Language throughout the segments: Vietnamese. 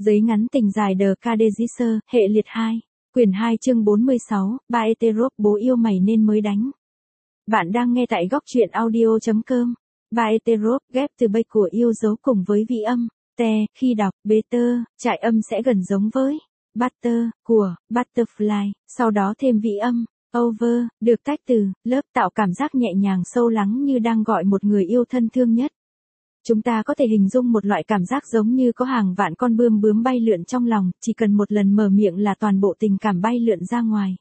Giấy ngắn tình dài The Cadegisser, hệ liệt 2. Quyển 2 chương 46, ba Eterop bố yêu mày nên mới đánh. Bạn đang nghe tại góc truyện audio.com. Ba Eterop ghép từ bay của yêu dấu cùng với vị âm, te, khi đọc, better, trại âm sẽ gần giống với butter, của, butterfly, sau đó thêm vị âm, over, được tách từ, lớp tạo cảm giác nhẹ nhàng sâu lắng như đang gọi một người yêu thân thương nhất. Chúng ta có thể hình dung một loại cảm giác giống như có hàng vạn con bướm bay lượn trong lòng, chỉ cần một lần mở miệng là toàn bộ tình cảm bay lượn ra ngoài.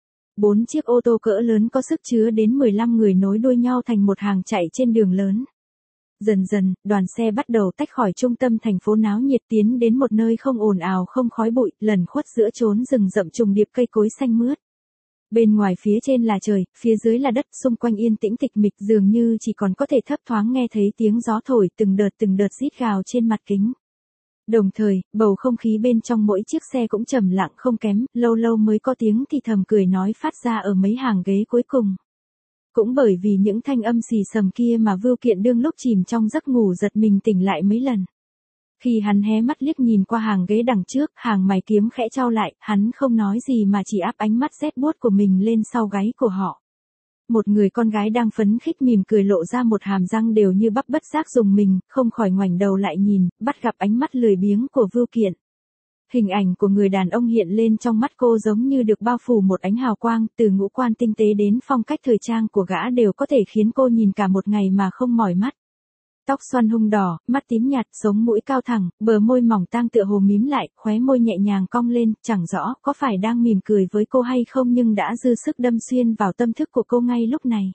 4 chiếc ô tô cỡ lớn có sức chứa đến 15 người nối đuôi nhau thành một hàng chạy trên đường lớn. Dần dần, đoàn xe bắt đầu tách khỏi trung tâm thành phố náo nhiệt tiến đến một nơi không ồn ào không khói bụi, lẩn khuất giữa chốn rừng rậm trùng điệp cây cối xanh mướt. Bên ngoài phía trên là trời, phía dưới là đất, xung quanh yên tĩnh tịch mịch dường như chỉ còn có thể thấp thoáng nghe thấy tiếng gió thổi từng đợt rít gào trên mặt kính. Đồng thời, bầu không khí bên trong mỗi chiếc xe cũng trầm lặng không kém, lâu lâu mới có tiếng thì thầm cười nói phát ra ở mấy hàng ghế cuối cùng. Cũng bởi vì những thanh âm xì xầm kia mà Vưu Kiện đương lúc chìm trong giấc ngủ giật mình tỉnh lại mấy lần. Khi hắn hé mắt liếc nhìn qua hàng ghế đằng trước, hàng mày kiếm khẽ chau lại, hắn không nói gì mà chỉ áp ánh mắt rét buốt của mình lên sau gáy của họ. Một người con gái đang phấn khích mỉm cười lộ ra một hàm răng đều như bắp bất giác dùng mình, không khỏi ngoảnh đầu lại nhìn, bắt gặp ánh mắt lười biếng của Vưu Kiện. Hình ảnh của người đàn ông hiện lên trong mắt cô giống như được bao phủ một ánh hào quang, từ ngũ quan tinh tế đến phong cách thời trang của gã đều có thể khiến cô nhìn cả một ngày mà không mỏi mắt. Tóc xoăn hung đỏ, mắt tím nhạt, sống mũi cao thẳng, bờ môi mỏng tang tựa hồ mím lại, khóe môi nhẹ nhàng cong lên, chẳng rõ có phải đang mỉm cười với cô hay không nhưng đã dư sức đâm xuyên vào tâm thức của cô ngay lúc này.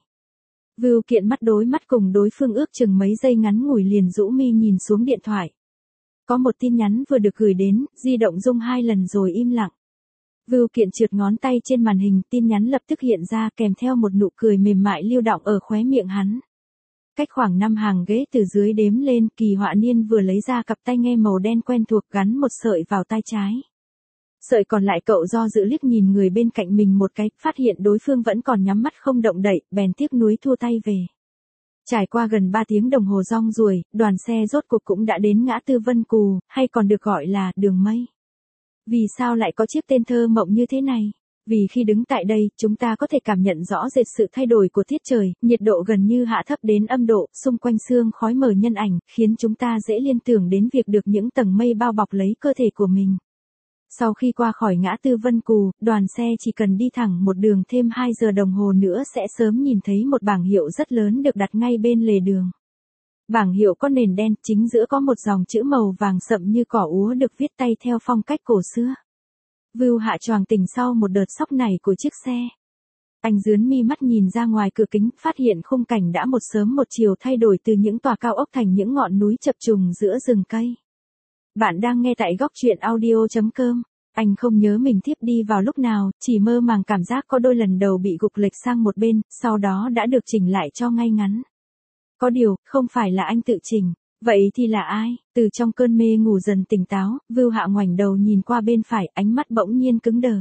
Vưu Kiện mắt đối mắt cùng đối phương ước chừng mấy giây ngắn ngủi liền rũ mi nhìn xuống điện thoại. Có một tin nhắn vừa được gửi đến, di động rung 2 lần rồi im lặng. Vưu Kiện trượt ngón tay trên màn hình, tin nhắn lập tức hiện ra kèm theo một nụ cười mềm mại lưu động ở khóe miệng hắn. Cách khoảng 5 hàng ghế từ dưới đếm lên, Kỳ Họa Niên vừa lấy ra cặp tai nghe màu đen quen thuộc gắn một sợi vào tai trái. Sợi còn lại cậu do dự liếc nhìn người bên cạnh mình một cái, phát hiện đối phương vẫn còn nhắm mắt không động đậy, bèn tiếc nuối thua tay về. Trải qua gần 3 tiếng đồng hồ rong ruổi, đoàn xe rốt cuộc cũng đã đến ngã tư Vân Cù, hay còn được gọi là đường mây. Vì sao lại có chiếc tên thơ mộng như thế này? Vì khi đứng tại đây, chúng ta có thể cảm nhận rõ rệt sự thay đổi của tiết trời, nhiệt độ gần như hạ thấp đến âm độ, xung quanh sương khói mờ nhân ảnh, khiến chúng ta dễ liên tưởng đến việc được những tầng mây bao bọc lấy cơ thể của mình. Sau khi qua khỏi ngã tư Vân Cù, đoàn xe chỉ cần đi thẳng một đường thêm 2 giờ đồng hồ nữa sẽ sớm nhìn thấy một bảng hiệu rất lớn được đặt ngay bên lề đường. Bảng hiệu có nền đen, chính giữa có một dòng chữ màu vàng sậm như cỏ úa được viết tay theo phong cách cổ xưa. Vưu Hạ choàng tỉnh sau một đợt sốc nảy của chiếc xe. Anh dướn mi mắt nhìn ra ngoài cửa kính, phát hiện khung cảnh đã một sớm một chiều thay đổi từ những tòa cao ốc thành những ngọn núi chập trùng giữa rừng cây. Bạn đang nghe tại góc truyện audio.com. Anh không nhớ mình thiếp đi vào lúc nào, chỉ mơ màng cảm giác có đôi lần đầu bị gục lệch sang một bên, sau đó đã được chỉnh lại cho ngay ngắn. Có điều, không phải là anh tự chỉnh. Vậy thì là ai? Từ trong cơn mê ngủ dần tỉnh táo, Vưu Hạ ngoảnh đầu nhìn qua bên phải, ánh mắt bỗng nhiên cứng đờ.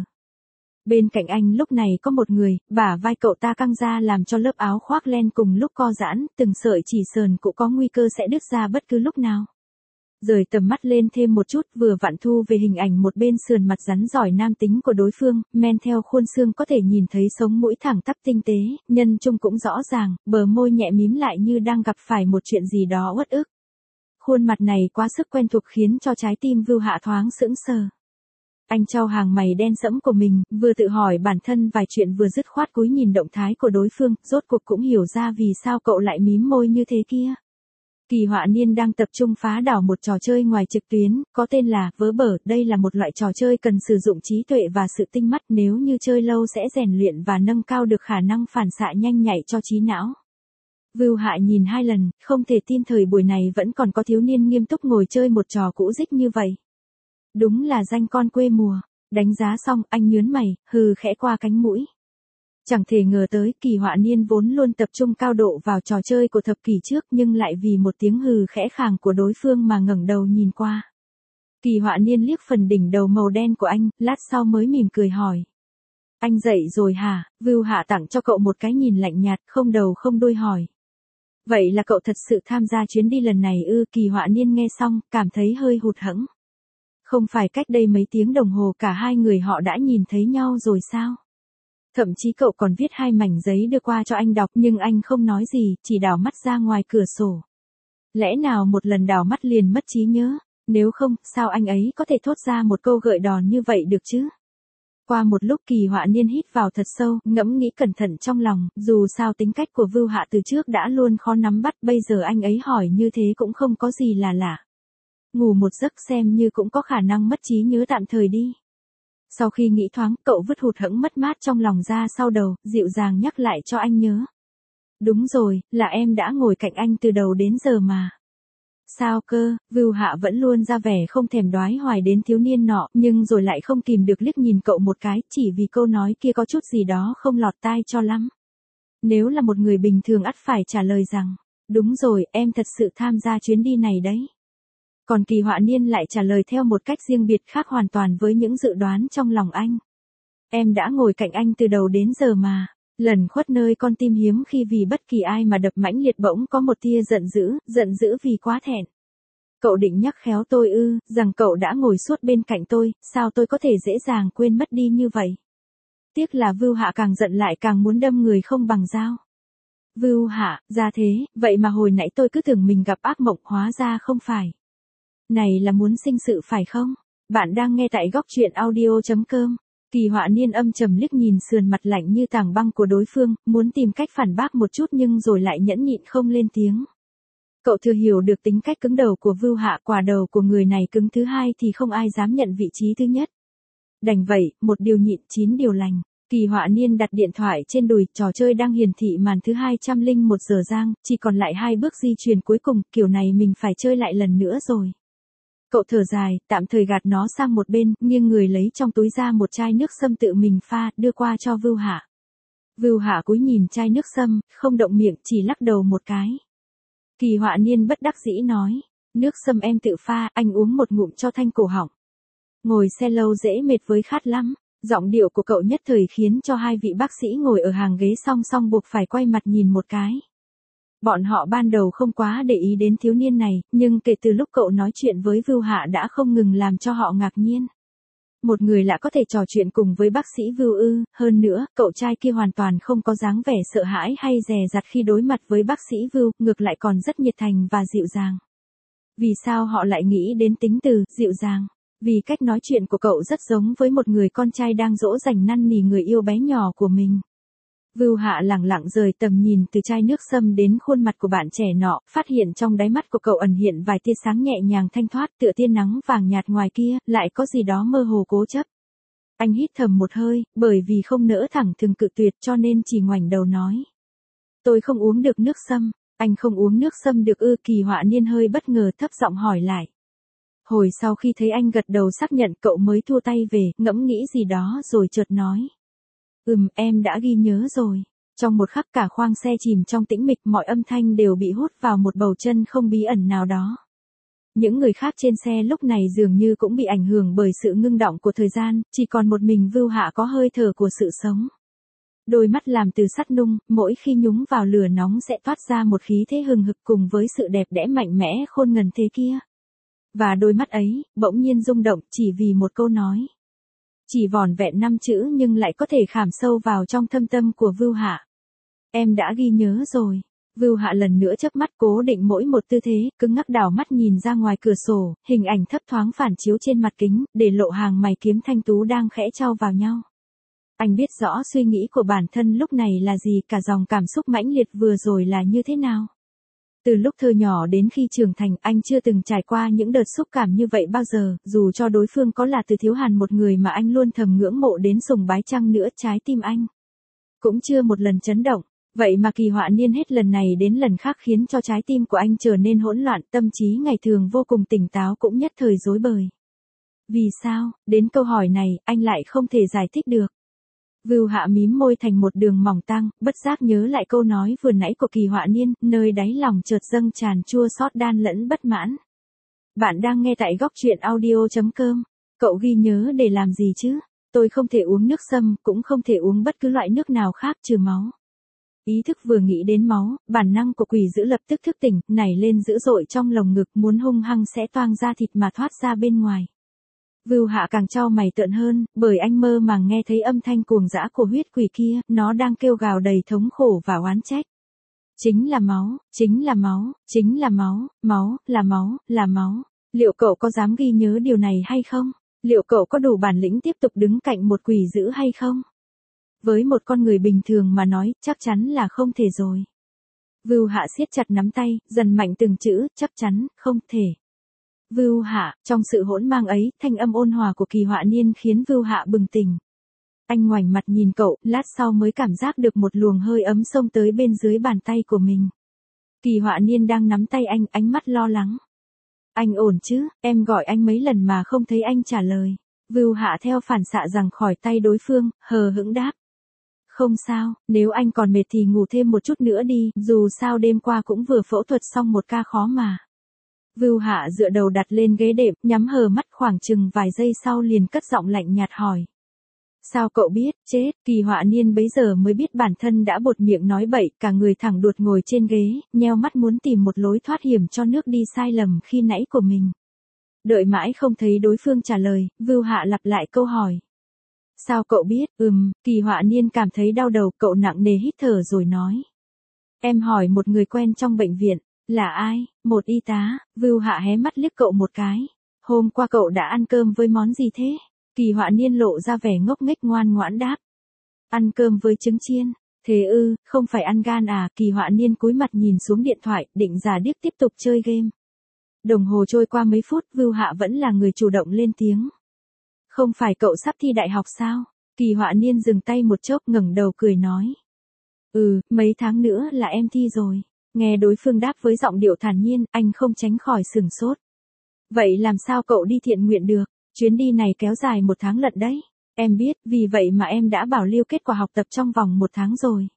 Bên cạnh anh lúc này có một người, bả vai cậu ta căng ra làm cho lớp áo khoác len cùng lúc co giãn, từng sợi chỉ sờn cũng có nguy cơ sẽ đứt ra bất cứ lúc nào. Rời tầm mắt lên thêm một chút, vừa vặn thu về hình ảnh một bên sườn mặt rắn giỏi nam tính của đối phương, men theo khuôn xương có thể nhìn thấy sống mũi thẳng tắp tinh tế, nhân trung cũng rõ ràng, bờ môi nhẹ mím lại như đang gặp phải một chuyện gì đó uất ức. Khuôn mặt này quá sức quen thuộc khiến cho trái tim Vưu Hạ thoáng sững sờ. Anh chau hàng mày đen sẫm của mình, vừa tự hỏi bản thân vài chuyện vừa dứt khoát cúi nhìn động thái của đối phương, rốt cuộc cũng hiểu ra vì sao cậu lại mím môi như thế kia. Kỳ Họa Niên đang tập trung phá đảo một trò chơi ngoài trực tuyến, có tên là Vớ Bở, đây là một loại trò chơi cần sử dụng trí tuệ và sự tinh mắt, nếu như chơi lâu sẽ rèn luyện và nâng cao được khả năng phản xạ nhanh nhạy cho trí não. Vưu Hạ nhìn 2 lần, không thể tin thời buổi này vẫn còn có thiếu niên nghiêm túc ngồi chơi một trò cũ rích như vậy. Đúng là danh con quê mùa. Đánh giá xong, anh nhướng mày, hừ khẽ qua cánh mũi. Chẳng thể ngờ tới, Kỳ Họa Niên vốn luôn tập trung cao độ vào trò chơi của thập kỷ trước nhưng lại vì một tiếng hừ khẽ khàng của đối phương mà ngẩng đầu nhìn qua. Kỳ Họa Niên liếc phần đỉnh đầu màu đen của anh, lát sau mới mỉm cười hỏi. Anh dậy rồi hả? Vưu Hạ tặng cho cậu một cái nhìn lạnh nhạt, không đầu không đuôi hỏi. Vậy là cậu thật sự tham gia chuyến đi lần này ư? Kỳ Họa Niên nghe xong, cảm thấy hơi hụt hẫng. Không phải cách đây mấy tiếng đồng hồ cả hai người họ đã nhìn thấy nhau rồi sao? Thậm chí cậu còn viết 2 mảnh giấy đưa qua cho anh đọc nhưng anh không nói gì, chỉ đảo mắt ra ngoài cửa sổ. Lẽ nào một lần đảo mắt liền mất trí nhớ? Nếu không, sao anh ấy có thể thốt ra một câu gợi đòn như vậy được chứ? Qua một lúc Kỳ Họa Niên hít vào thật sâu, ngẫm nghĩ cẩn thận trong lòng, dù sao tính cách của Vưu Hạ từ trước đã luôn khó nắm bắt, bây giờ anh ấy hỏi như thế cũng không có gì là lạ. Ngủ một giấc xem như cũng có khả năng mất trí nhớ tạm thời đi. Sau khi nghĩ thoáng, cậu vứt hụt hẫng mất mát trong lòng ra sau đầu, dịu dàng nhắc lại cho anh nhớ. Đúng rồi, là em đã ngồi cạnh anh từ đầu đến giờ mà. Sao cơ? Vưu Hạ vẫn luôn ra vẻ không thèm đoái hoài đến thiếu niên nọ, nhưng rồi lại không kìm được liếc nhìn cậu một cái, chỉ vì câu nói kia có chút gì đó không lọt tai cho lắm. Nếu là một người bình thường ắt phải trả lời rằng, đúng rồi, em thật sự tham gia chuyến đi này đấy. Còn Kỳ Họa Niên lại trả lời theo một cách riêng biệt khác hoàn toàn với những dự đoán trong lòng anh. Em đã ngồi cạnh anh từ đầu đến giờ mà. Lần khuất nơi con tim hiếm khi vì bất kỳ ai mà đập mãnh liệt bỗng có một tia giận dữ vì quá thẹn. Cậu định nhắc khéo tôi rằng cậu đã ngồi suốt bên cạnh tôi, sao tôi có thể dễ dàng quên mất đi như vậy? Tiếc là Vưu Hạ càng giận lại càng muốn đâm người không bằng dao. Vưu Hạ, ra thế, vậy mà hồi nãy tôi cứ tưởng mình gặp ác mộng hóa ra không phải. Này là muốn sinh sự phải không? Bạn đang nghe tại góc truyện audio.com. Kỳ Họa Niên âm trầm liếc nhìn sườn mặt lạnh như tảng băng của đối phương, muốn tìm cách phản bác một chút nhưng rồi lại nhẫn nhịn không lên tiếng. Cậu thừa hiểu được tính cách cứng đầu của Vưu Hạ, quả đầu của người này cứng thứ hai thì không ai dám nhận vị trí thứ nhất. Đành vậy, một điều nhịn 9 điều lành. Kỳ Họa Niên đặt điện thoại trên đùi, trò chơi đang hiển thị màn thứ 201 giờ giang, chỉ còn lại 2 bước di chuyển cuối cùng, kiểu này mình phải chơi lại lần nữa rồi. Cậu thở dài, tạm thời gạt nó sang một bên, nghiêng người lấy trong túi ra một chai nước sâm tự mình pha, đưa qua cho Vưu Hạ. Vưu Hạ cúi nhìn chai nước sâm, không động miệng, chỉ lắc đầu một cái. Kỳ Họa Niên bất đắc dĩ nói, nước sâm em tự pha, anh uống một ngụm cho thanh cổ họng. Ngồi xe lâu dễ mệt với khát lắm. Giọng điệu của cậu nhất thời khiến cho hai vị bác sĩ ngồi ở hàng ghế song song buộc phải quay mặt nhìn một cái. Bọn họ ban đầu không quá để ý đến thiếu niên này, nhưng kể từ lúc cậu nói chuyện với Vưu Hạ đã không ngừng làm cho họ ngạc nhiên. Một người lạ có thể trò chuyện cùng với bác sĩ Vưu hơn nữa, cậu trai kia hoàn toàn không có dáng vẻ sợ hãi hay dè dặt khi đối mặt với bác sĩ Vưu, ngược lại còn rất nhiệt thành và dịu dàng. Vì sao họ lại nghĩ đến tính từ dịu dàng? Vì cách nói chuyện của cậu rất giống với một người con trai đang dỗ dành năn nỉ người yêu bé nhỏ của mình. Vưu Hạ lẳng lặng rời tầm nhìn từ chai nước sâm đến khuôn mặt của bạn trẻ nọ, phát hiện trong đáy mắt của cậu ẩn hiện vài tia sáng nhẹ nhàng thanh thoát tựa tia nắng vàng nhạt ngoài kia, lại có gì đó mơ hồ cố chấp. Anh hít thầm một hơi, bởi vì không nỡ thẳng thừng cự tuyệt cho nên chỉ ngoảnh đầu nói. Tôi không uống được nước sâm. Anh không uống nước sâm được Kỳ Họa Niên hơi bất ngờ thấp giọng hỏi lại. Hồi sau khi thấy anh gật đầu xác nhận cậu mới thua tay về, ngẫm nghĩ gì đó rồi chợt nói. Em đã ghi nhớ rồi. Trong một khắc cả khoang xe chìm trong tĩnh mịch, mọi âm thanh đều bị hút vào một bầu chân không bí ẩn nào đó. Những người khác trên xe lúc này dường như cũng bị ảnh hưởng bởi sự ngưng động của thời gian, chỉ còn một mình Vưu Hạ có hơi thở của sự sống. Đôi mắt làm từ sắt nung, mỗi khi nhúng vào lửa nóng sẽ toát ra một khí thế hừng hực cùng với sự đẹp đẽ mạnh mẽ khôn ngần thế kia. Và đôi mắt ấy, bỗng nhiên rung động chỉ vì một câu nói. Chỉ vỏn vẹn 5 chữ nhưng lại có thể khảm sâu vào trong thâm tâm của Vưu Hạ. Em đã ghi nhớ rồi. Vưu Hạ lần nữa chớp mắt cố định mỗi một tư thế, cứng ngắc đảo mắt nhìn ra ngoài cửa sổ, hình ảnh thấp thoáng phản chiếu trên mặt kính, để lộ hàng mày kiếm thanh tú đang khẽ chau vào nhau. Anh biết rõ suy nghĩ của bản thân lúc này là gì, cả dòng cảm xúc mãnh liệt vừa rồi là như thế nào. Từ lúc thơ nhỏ đến khi trưởng thành, anh chưa từng trải qua những đợt xúc cảm như vậy bao giờ, dù cho đối phương có là Từ Thiếu Hàn, một người mà anh luôn thầm ngưỡng mộ đến sùng bái chăng nữa, trái tim anh cũng chưa một lần chấn động. Vậy mà Kỳ Họa Niên hết lần này đến lần khác khiến cho trái tim của anh trở nên hỗn loạn, tâm trí ngày thường vô cùng tỉnh táo cũng nhất thời rối bời. Vì sao? Đến câu hỏi này, anh lại không thể giải thích được. Vưu Hạ mím môi thành một đường mỏng tang, bất giác nhớ lại câu nói vừa nãy của Kỳ Họa Niên, nơi đáy lòng chợt dâng tràn chua xót đan lẫn bất mãn. Bạn đang nghe tại góc truyện audio.com. Cậu ghi nhớ để làm gì chứ? Tôi không thể uống nước sâm, cũng không thể uống bất cứ loại nước nào khác trừ máu. Ý thức vừa nghĩ đến máu, bản năng của quỷ dữ lập tức thức tỉnh, nảy lên dữ dội trong lồng ngực, muốn hung hăng xé toang da thịt mà thoát ra bên ngoài. Vưu Hạ càng chau mày trợn hơn, bởi anh mơ màng nghe thấy âm thanh cuồng dã của huyết quỷ kia, nó đang kêu gào đầy thống khổ và oán trách. Chính là máu, chính là máu, chính là máu, máu, là máu, là máu. Liệu cậu có dám ghi nhớ điều này hay không? Liệu cậu có đủ bản lĩnh tiếp tục đứng cạnh một quỷ dữ hay không? Với một con người bình thường mà nói, chắc chắn là không thể rồi. Vưu Hạ siết chặt nắm tay, dần mạnh từng chữ, chắc chắn, không thể. Vưu Hạ, trong sự hỗn mang ấy, thanh âm ôn hòa của Kỳ Họa Niên khiến Vưu Hạ bừng tỉnh. Anh ngoảnh mặt nhìn cậu, lát sau mới cảm giác được một luồng hơi ấm xông tới bên dưới bàn tay của mình. Kỳ Họa Niên đang nắm tay anh, ánh mắt lo lắng. Anh ổn chứ, em gọi anh mấy lần mà không thấy anh trả lời. Vưu Hạ theo phản xạ giằng khỏi tay đối phương, hờ hững đáp. Không sao, nếu anh còn mệt thì ngủ thêm một chút nữa đi, dù sao đêm qua cũng vừa phẫu thuật xong một ca khó mà. Vưu Hạ dựa đầu đặt lên ghế đệm, nhắm hờ mắt khoảng chừng vài giây sau liền cất giọng lạnh nhạt hỏi. Sao cậu biết, chết, Kỳ Họa Niên bấy giờ mới biết bản thân đã buột miệng nói bậy, cả người thẳng đuột ngồi trên ghế, nheo mắt muốn tìm một lối thoát hiểm cho nước đi sai lầm khi nãy của mình. Đợi mãi không thấy đối phương trả lời, Vưu Hạ lặp lại câu hỏi. Sao cậu biết, Kỳ Họa Niên cảm thấy đau đầu, cậu nặng nề hít thở rồi nói. Em hỏi một người quen trong bệnh viện, là ai, một y tá, Vưu Hạ hé mắt liếc cậu một cái. Hôm qua cậu đã ăn cơm với món gì thế? Kỳ Họa Niên lộ ra vẻ ngốc nghếch ngoan ngoãn đáp. Ăn cơm với trứng chiên, thế ư, không phải ăn gan à? Kỳ Họa Niên cúi mặt nhìn xuống điện thoại, định giả điếc tiếp tục chơi game. Đồng hồ trôi qua mấy phút, Vưu Hạ vẫn là người chủ động lên tiếng. Không phải cậu sắp thi đại học sao? Kỳ Họa Niên dừng tay một chốc ngẩng đầu cười nói. Mấy tháng nữa là em thi rồi. Nghe đối phương đáp với giọng điệu thản nhiên, anh không tránh khỏi sửng sốt. Vậy làm sao cậu đi thiện nguyện được? Chuyến đi này kéo dài 1 tháng lận đấy. Em biết, vì vậy mà em đã bảo lưu kết quả học tập trong vòng 1 tháng rồi.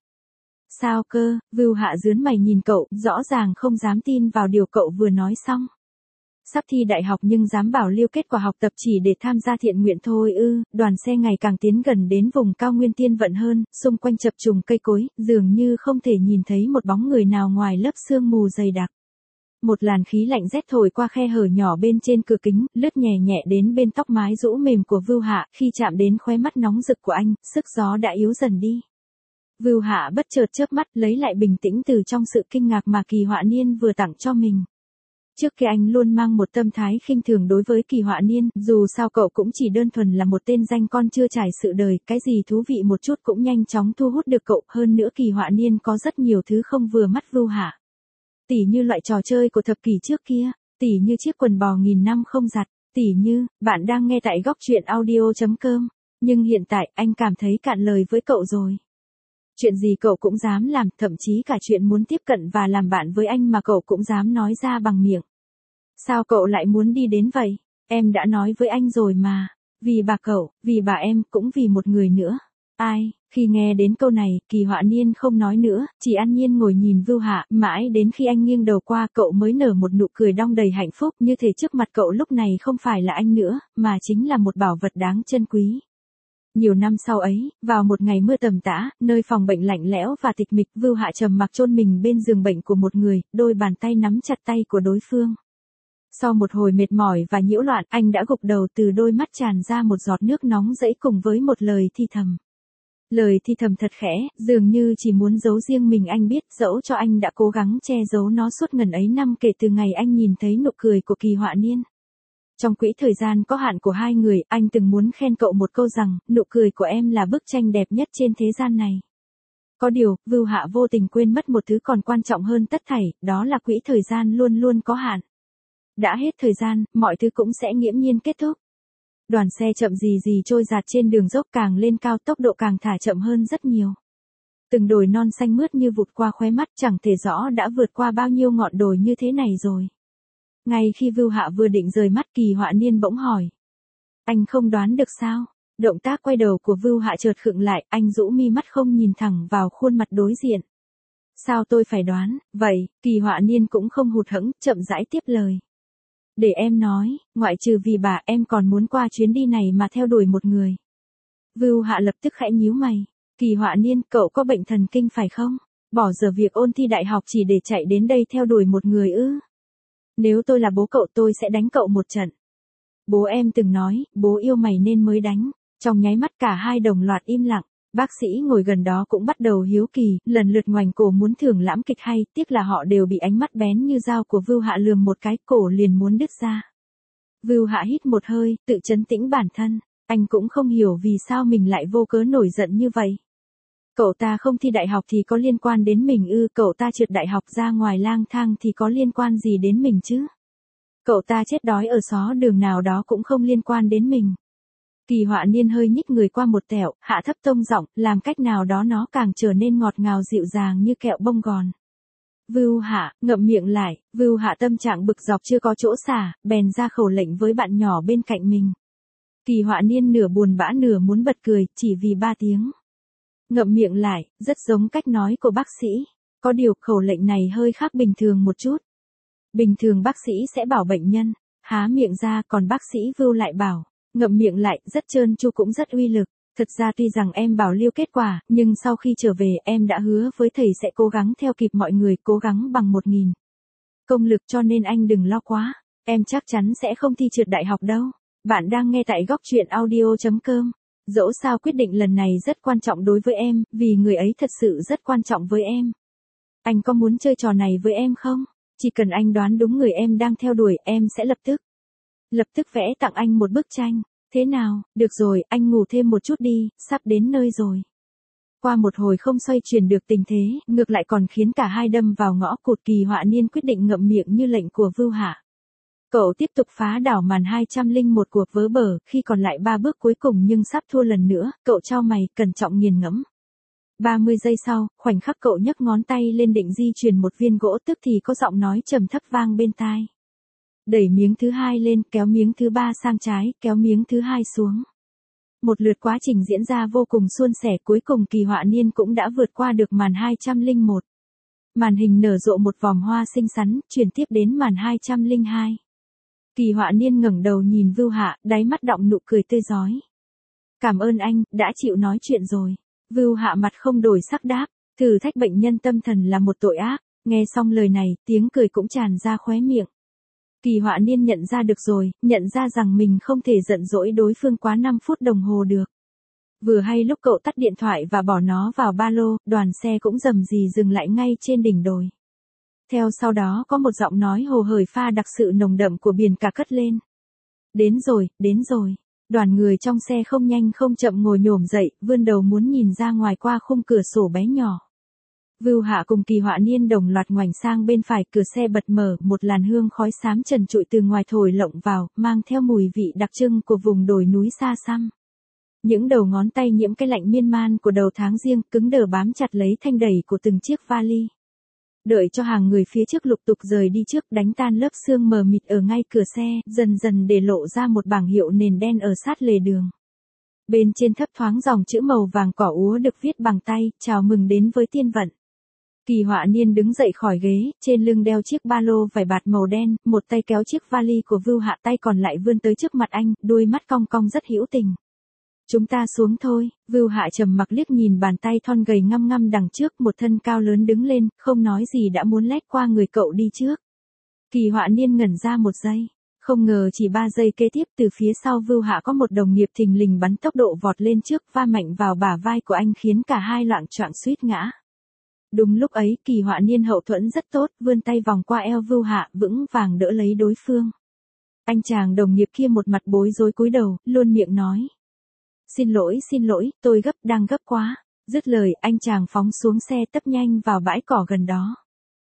Sao cơ? Vưu Hạ dướn mày nhìn cậu, rõ ràng không dám tin vào điều cậu vừa nói xong. Sắp thi đại học nhưng dám bảo lưu kết quả học tập chỉ để tham gia thiện nguyện thôi ư? Đoàn xe ngày càng tiến gần đến vùng cao nguyên Tiên Vận hơn, xung quanh chập trùng cây cối, dường như không thể nhìn thấy một bóng người nào ngoài lớp sương mù dày đặc. Một làn khí lạnh rét thổi qua khe hở nhỏ bên trên cửa kính, lướt nhẹ nhẹ đến bên tóc mái rũ mềm của Vưu Hạ, khi chạm đến khóe mắt nóng rực của anh, sức gió đã yếu dần đi. Vưu Hạ bất chợt chớp mắt, lấy lại bình tĩnh từ trong sự kinh ngạc mà Kỳ Họa Niên vừa tặng cho mình. Trước kia anh luôn mang một tâm thái khinh thường đối với Kỳ Họa Niên, dù sao cậu cũng chỉ đơn thuần là một tên danh con chưa trải sự đời, cái gì thú vị một chút cũng nhanh chóng thu hút được cậu, hơn nữa Kỳ Họa Niên có rất nhiều thứ không vừa mắt Vưu Hạ. Tỉ như loại trò chơi của thập kỷ trước kia, tỉ như chiếc quần bò 1000 năm không giặt, tỉ như, bạn đang nghe tại góc truyện audio.com, nhưng hiện tại anh cảm thấy cạn lời với cậu rồi. Chuyện gì cậu cũng dám làm, thậm chí cả chuyện muốn tiếp cận và làm bạn với anh mà cậu cũng dám nói ra bằng miệng. Sao cậu lại muốn đi đến vậy? Em đã nói với anh rồi mà. Vì bà cậu, vì bà em, cũng vì một người nữa. Ai? Khi nghe đến câu này, Kỳ Họa Niên không nói nữa, chỉ an nhiên ngồi nhìn Vưu Hạ, mãi đến khi anh nghiêng đầu qua cậu mới nở một nụ cười đong đầy hạnh phúc, như thể trước mặt cậu lúc này không phải là anh nữa, mà chính là một bảo vật đáng trân quý. Nhiều năm sau ấy, vào một ngày mưa tầm tã, nơi phòng bệnh lạnh lẽo và tịch mịch, Vưu Hạ trầm mặc chôn mình bên giường bệnh của một người, đôi bàn tay nắm chặt tay của đối phương. Sau một hồi mệt mỏi và nhiễu loạn, anh đã gục đầu, từ đôi mắt tràn ra một giọt nước nóng rẫy cùng với một lời thi thầm. Lời thì thầm thật khẽ, dường như chỉ muốn giấu riêng mình anh biết, dẫu cho anh đã cố gắng che giấu nó suốt ngần ấy năm kể từ ngày anh nhìn thấy nụ cười của Kỳ Họa Niên. Trong quỹ thời gian có hạn của hai người, anh từng muốn khen cậu một câu rằng, nụ cười của em là bức tranh đẹp nhất trên thế gian này. Có điều, Vưu Hạ vô tình quên mất một thứ còn quan trọng hơn tất thảy, đó là quỹ thời gian luôn luôn có hạn. Đã hết thời gian, mọi thứ cũng sẽ nghiễm nhiên kết thúc. Đoàn xe chậm rì trôi dạt trên đường dốc, càng lên cao tốc độ càng thả chậm hơn rất nhiều. Từng đồi non xanh mướt như vụt qua khóe mắt, chẳng thể rõ đã vượt qua bao nhiêu ngọn đồi như thế này rồi. Ngay khi Vưu Hạ vừa định rời mắt, Kỳ Họa Niên bỗng hỏi. Anh không đoán được sao? Động tác quay đầu của Vưu Hạ chợt khựng lại, anh rũ mi mắt không nhìn thẳng vào khuôn mặt đối diện. Sao tôi phải đoán? Vậy, Kỳ Họa Niên cũng không hụt hẫng, chậm rãi tiếp lời. Để em nói, ngoại trừ vì bà, em còn muốn qua chuyến đi này mà theo đuổi một người. Vưu Hạ lập tức khẽ nhíu mày. Kỳ Họa Niên, cậu có bệnh thần kinh phải không? Bỏ giờ việc ôn thi đại học chỉ để chạy đến đây theo đuổi một người ư? Nếu tôi là bố cậu tôi sẽ đánh cậu một trận. bố em từng nói, bố yêu mày nên mới đánh. Trong nháy mắt cả hai đồng loạt im lặng. Bác sĩ ngồi gần đó cũng bắt đầu hiếu kỳ, lần lượt ngoảnh cổ muốn thưởng lãm kịch hay, tiếc là họ đều bị ánh mắt bén như dao của Vưu Hạ lườm một cái, cổ liền muốn đứt ra. Vưu Hạ hít một hơi, tự trấn tĩnh bản thân, anh cũng không hiểu vì sao mình lại vô cớ nổi giận như vậy. Cậu ta không thi đại học thì có liên quan đến mình ư, cậu ta trượt đại học ra ngoài lang thang thì có liên quan gì đến mình chứ? Cậu ta chết đói ở xó đường nào đó cũng không liên quan đến mình. Kỳ Họa Niên hơi nhích người qua một tẹo, hạ thấp tông giọng, làm cách nào đó nó càng trở nên ngọt ngào dịu dàng như kẹo bông gòn. Vưu Hạ, ngậm miệng lại, Vưu Hạ tâm trạng bực dọc chưa có chỗ xả, bèn ra khẩu lệnh với bạn nhỏ bên cạnh mình. Kỳ Họa Niên nửa buồn bã nửa muốn bật cười, chỉ vì 3 tiếng. Ngậm miệng lại, rất giống cách nói của bác sĩ. Có điều khẩu lệnh này hơi khác bình thường một chút. Bình thường bác sĩ sẽ bảo bệnh nhân, há miệng ra, còn bác sĩ Vưu lại bảo, ngậm miệng lại, rất trơn tru cũng rất uy lực. Thật ra tuy rằng em bảo lưu kết quả, nhưng sau khi trở về em đã hứa với thầy sẽ cố gắng theo kịp mọi người, cố gắng bằng 1000 công lực, cho nên anh đừng lo quá. Em chắc chắn sẽ không thi trượt đại học đâu. Bạn đang nghe tại góc truyện audio.com. Dẫu sao quyết định lần này rất quan trọng đối với em, vì người ấy thật sự rất quan trọng với em. Anh có muốn chơi trò này với em không? Chỉ cần anh đoán đúng người em đang theo đuổi, em sẽ lập tức vẽ tặng anh một bức tranh. Thế nào, được rồi, anh ngủ thêm một chút đi, sắp đến nơi rồi. Qua một hồi không xoay chuyển được tình thế, ngược lại còn khiến cả hai đâm vào ngõ cụt. Kỳ Họa Niên quyết định ngậm miệng như lệnh của Vưu Hạ. Cậu tiếp tục phá đảo màn 201 cuộc vớ bở, khi còn lại 3 bước cuối cùng nhưng sắp thua lần nữa, cậu chau mày, cẩn trọng nghiền ngẫm. 30 giây sau, khoảnh khắc cậu nhấc ngón tay lên định di chuyển một viên gỗ, tức thì có giọng nói trầm thấp vang bên tai. Đẩy miếng thứ 2 lên, kéo miếng thứ 3 sang trái, kéo miếng thứ 2 xuống. Một lượt quá trình diễn ra vô cùng suôn sẻ, cuối cùng Kỳ Họa Niên cũng đã vượt qua được màn 201. Màn hình nở rộ một vòng hoa xinh xắn, chuyển tiếp đến màn 202. Kỳ Họa Niên ngẩng đầu nhìn Vưu Hạ, đáy mắt đọng nụ cười tươi rói. Cảm ơn anh, đã chịu nói chuyện rồi. Vưu Hạ mặt không đổi sắc đáp, thử thách bệnh nhân tâm thần là một tội ác. Nghe xong lời này, tiếng cười cũng tràn ra khóe miệng. Kỳ Họa Niên nhận ra được rồi, nhận ra rằng mình không thể giận dỗi đối phương quá 5 phút đồng hồ được. Vừa hay lúc cậu tắt điện thoại và bỏ nó vào ba lô, đoàn xe cũng rầm rì dừng lại ngay trên đỉnh đồi. Theo sau đó có một giọng nói hồ hởi pha đặc sự nồng đậm của biển cả cất lên. Đến rồi, đến rồi. Đoàn người trong xe không nhanh không chậm ngồi nhổm dậy, vươn đầu muốn nhìn ra ngoài qua khung cửa sổ bé nhỏ. Vưu Hạ cùng Kỳ Họa Niên đồng loạt ngoảnh sang bên phải, cửa xe bật mở, một làn hương khói xám trần trụi từ ngoài thổi lộng vào, mang theo mùi vị đặc trưng của vùng đồi núi xa xăm. Những đầu ngón tay nhiễm cái lạnh miên man của đầu tháng riêng, cứng đờ bám chặt lấy thanh đẩy của từng chiếc vali. Đợi cho hàng người phía trước lục tục rời đi trước, đánh tan lớp sương mờ mịt ở ngay cửa xe, dần dần để lộ ra một bảng hiệu nền đen ở sát lề đường. Bên trên thấp thoáng dòng chữ màu vàng cỏ úa được viết bằng tay, chào mừng đến với tiên vận. Kỳ Họa Niên đứng dậy khỏi ghế, trên lưng đeo chiếc ba lô vải bạt màu đen, một tay kéo chiếc vali của Vưu Hạ, tay còn lại vươn tới trước mặt anh, đôi mắt cong cong rất hữu tình. Chúng ta xuống thôi. Vưu Hạ trầm mặc liếc nhìn bàn tay thon gầy ngăm ngăm đằng trước, một thân cao lớn đứng lên, không nói gì đã muốn lách qua người cậu đi trước. Kỳ Họa Niên ngẩn ra một giây, không ngờ chỉ 3 giây kế tiếp từ phía sau Vưu Hạ có một đồng nghiệp thình lình bắn tốc độ vọt lên trước, va mạnh vào bả vai của anh khiến cả hai loạng choạng suýt ngã. Đúng lúc ấy, Kỳ Họa Niên hậu thuẫn rất tốt, vươn tay vòng qua eo Vưu Hạ, vững vàng đỡ lấy đối phương. Anh chàng đồng nghiệp kia một mặt bối rối cúi đầu, luôn miệng nói. Xin lỗi, tôi đang gấp quá. Dứt lời, anh chàng phóng xuống xe tấp nhanh vào bãi cỏ gần đó.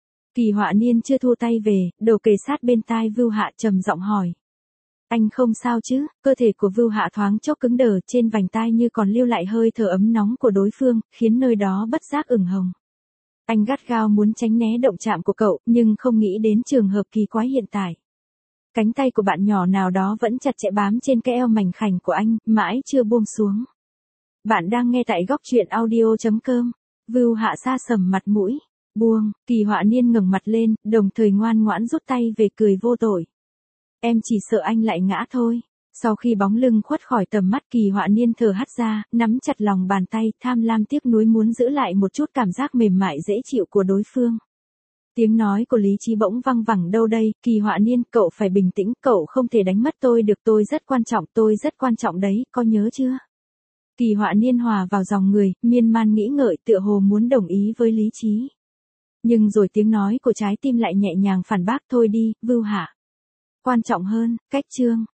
Kỳ Họa Niên chưa thu tay về, đầu kề sát bên tai Vưu Hạ trầm giọng hỏi. Anh không sao chứ? Cơ thể của Vưu Hạ thoáng chốc cứng đờ, trên vành tai như còn lưu lại hơi thở ấm nóng của đối phương, khiến nơi đó bất giác ửng hồng. Anh gắt gao muốn tránh né động chạm của cậu, nhưng không nghĩ đến trường hợp kỳ quái hiện tại. Cánh tay của bạn nhỏ nào đó vẫn chặt chẽ bám trên cái eo mảnh khảnh của anh, mãi chưa buông xuống. Bạn đang nghe tại góc truyện audio.com. Vưu Hạ sa sầm mặt mũi. Buông. Kỳ Họa Niên ngẩng mặt lên, đồng thời ngoan ngoãn rút tay về cười vô tội. Em chỉ sợ anh lại ngã thôi. Sau khi bóng lưng khuất khỏi tầm mắt, Kỳ Họa Niên thở hắt ra, nắm chặt lòng bàn tay, tham lam tiếc nuối muốn giữ lại một chút cảm giác mềm mại dễ chịu của đối phương. Tiếng nói của Lý Chí bỗng văng vẳng đâu đây, Kỳ Họa Niên, cậu phải bình tĩnh, cậu không thể đánh mất tôi được, tôi rất quan trọng đấy, có nhớ chưa? Kỳ Họa Niên hòa vào dòng người, miên man nghĩ ngợi tựa hồ muốn đồng ý với Lý Chí. Nhưng rồi tiếng nói của trái tim lại nhẹ nhàng phản bác thôi đi, Vưu Hạ. Quan trọng hơn, cách chương.